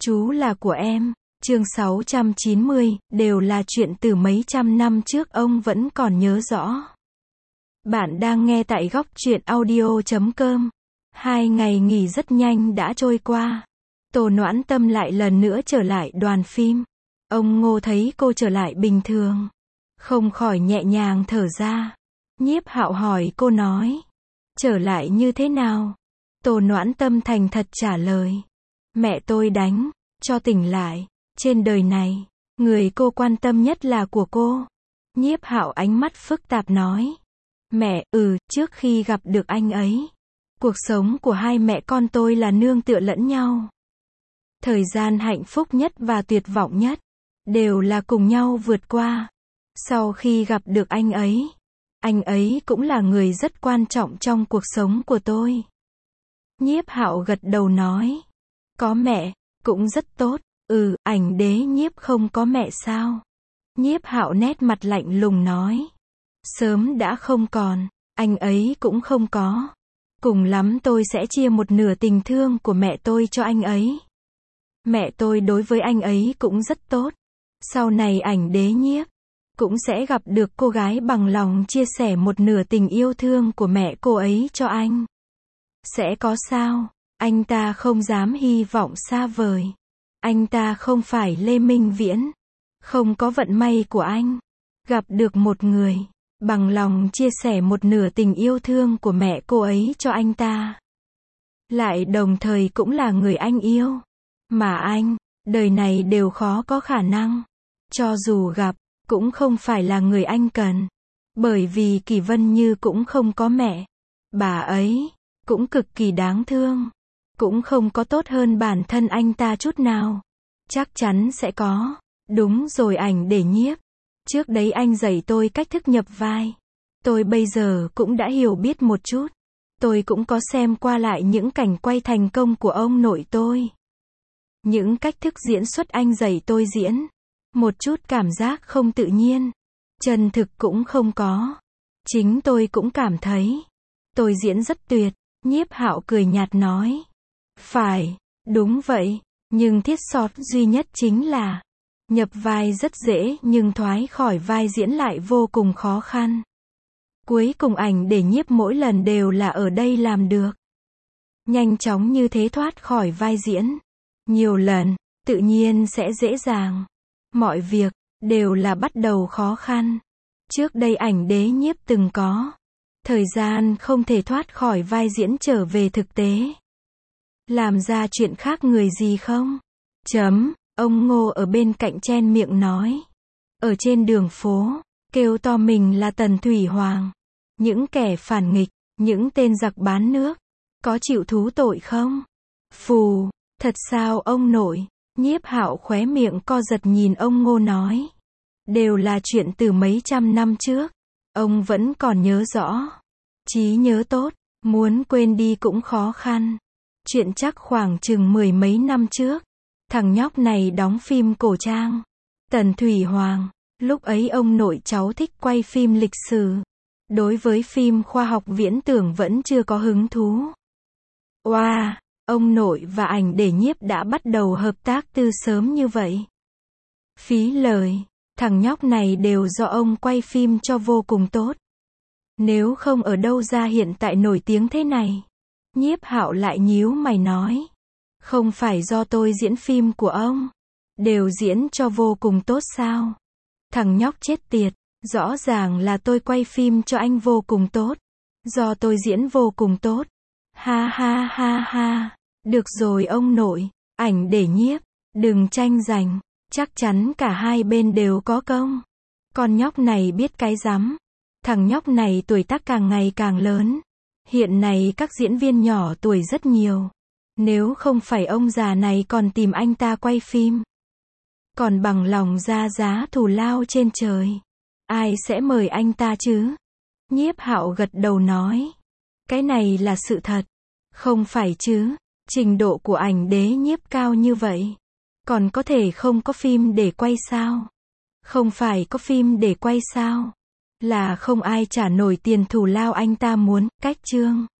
Chú là của em. Chương 690, đều là chuyện từ mấy trăm năm trước ông vẫn còn nhớ rõ. Bạn đang nghe tại góc truyện audio.com. 2 ngày nghỉ rất nhanh đã trôi qua. Tô Noãn Tâm lại lần nữa trở lại đoàn phim. Ông Ngô thấy cô trở lại bình thường, không khỏi nhẹ nhàng thở ra. Nhiếp Hạo hỏi cô nói, trở lại như thế nào? Tô Noãn Tâm thành thật trả lời, mẹ tôi đánh, cho tỉnh lại. Trên đời này, người cô quan tâm nhất là của cô. Nhiếp Hạo ánh mắt phức tạp nói, mẹ, trước khi gặp được anh ấy, cuộc sống của hai mẹ con tôi là nương tựa lẫn nhau. Thời gian hạnh phúc nhất và tuyệt vọng nhất, đều là cùng nhau vượt qua. Sau khi gặp được anh ấy cũng là người rất quan trọng trong cuộc sống của tôi. Nhiếp Hạo gật đầu nói, có mẹ, cũng rất tốt. Ảnh Đế Nhiếp không có mẹ sao? Nhiếp Hạo nét mặt lạnh lùng nói, sớm đã không còn, anh ấy cũng không có. Cùng lắm tôi sẽ chia một nửa tình thương của mẹ tôi cho anh ấy. Mẹ tôi đối với anh ấy cũng rất tốt. Sau này Ảnh Đế Nhiếp cũng sẽ gặp được cô gái bằng lòng chia sẻ một nửa tình yêu thương của mẹ cô ấy cho anh. Sẽ có sao? Anh ta không dám hy vọng xa vời. Anh ta không phải Lê Minh Viễn. Không có vận may của anh gặp được một người bằng lòng chia sẻ một nửa tình yêu thương của mẹ cô ấy cho anh ta. Lại đồng thời cũng là người anh yêu. Mà anh, đời này đều khó có khả năng. Cho dù gặp, cũng không phải là người anh cần. Bởi vì Kỳ Vân Như cũng không có mẹ. Bà ấy cũng cực kỳ đáng thương. Cũng không có tốt hơn bản thân anh ta chút nào. Chắc chắn sẽ có. Đúng rồi Ảnh Đế Nhiếp. Trước đấy anh dạy tôi cách thức nhập vai. Tôi bây giờ cũng đã hiểu biết một chút. Tôi cũng có xem qua lại những cảnh quay thành công của ông nội tôi. Những cách thức diễn xuất anh dạy tôi diễn. Một chút cảm giác không tự nhiên. Chân thực cũng không có. Chính tôi cũng cảm thấy tôi diễn rất tuyệt. Nhiếp Hạo cười nhạt nói, phải, đúng vậy. Nhưng thiết sót duy nhất chính là nhập vai rất dễ nhưng thoái khỏi vai diễn lại vô cùng khó khăn. Cuối cùng Ảnh Đế Nhiếp mỗi lần đều là ở đây làm được. Nhanh chóng như thế thoát khỏi vai diễn. Nhiều lần, tự nhiên sẽ dễ dàng. Mọi việc, đều là bắt đầu khó khăn. Trước đây Ảnh Đế Nhiếp từng có thời gian không thể thoát khỏi vai diễn trở về thực tế. Làm ra chuyện khác người gì không? Ông Ngô ở bên cạnh chen miệng nói. Ở trên đường phố, kêu to mình là Tần Thủy Hoàng. Những kẻ phản nghịch, những tên giặc bán nước, có chịu thú tội không? Phù, thật sao ông nội? Nhiếp Hạo khóe miệng co giật nhìn ông Ngô nói. Đều là chuyện từ mấy trăm năm trước. Ông vẫn còn nhớ rõ. Trí nhớ tốt, muốn quên đi cũng khó khăn. Chuyện chắc khoảng chừng 10 mấy năm trước. Thằng nhóc này đóng phim cổ trang. Tần Thủy Hoàng. Lúc ấy ông nội cháu thích quay phim lịch sử. Đối với phim khoa học viễn tưởng vẫn chưa có hứng thú. Oa, ông nội và Ảnh Đế Nhiếp đã bắt đầu hợp tác từ sớm như vậy. Phí lời. Thằng nhóc này đều do ông quay phim cho vô cùng tốt. Nếu không ở đâu ra hiện tại nổi tiếng thế này. Nhiếp Hạo lại nhíu mày nói. Không phải do tôi diễn phim của ông. Đều diễn cho vô cùng tốt sao? Thằng nhóc chết tiệt. Rõ ràng là tôi quay phim cho anh vô cùng tốt. Do tôi diễn vô cùng tốt. Ha ha ha ha. Được rồi ông nội. Ảnh Đế Nhiếp. Đừng tranh giành. Chắc chắn cả hai bên đều có công. Con nhóc này biết cái rắm. Thằng nhóc này tuổi tác càng ngày càng lớn. Hiện nay các diễn viên nhỏ tuổi rất nhiều. Nếu không phải ông già này còn tìm anh ta quay phim, còn bằng lòng ra giá thù lao trên trời, ai sẽ mời anh ta chứ? Nhiếp Hạo gật đầu nói. Cái này là sự thật. Không phải chứ. Trình độ của Ảnh Đế Nhiếp cao như vậy. Còn có thể không có phim để quay sao? Không phải có phim để quay sao? Là không ai trả nổi tiền thù lao anh ta muốn. Cách chương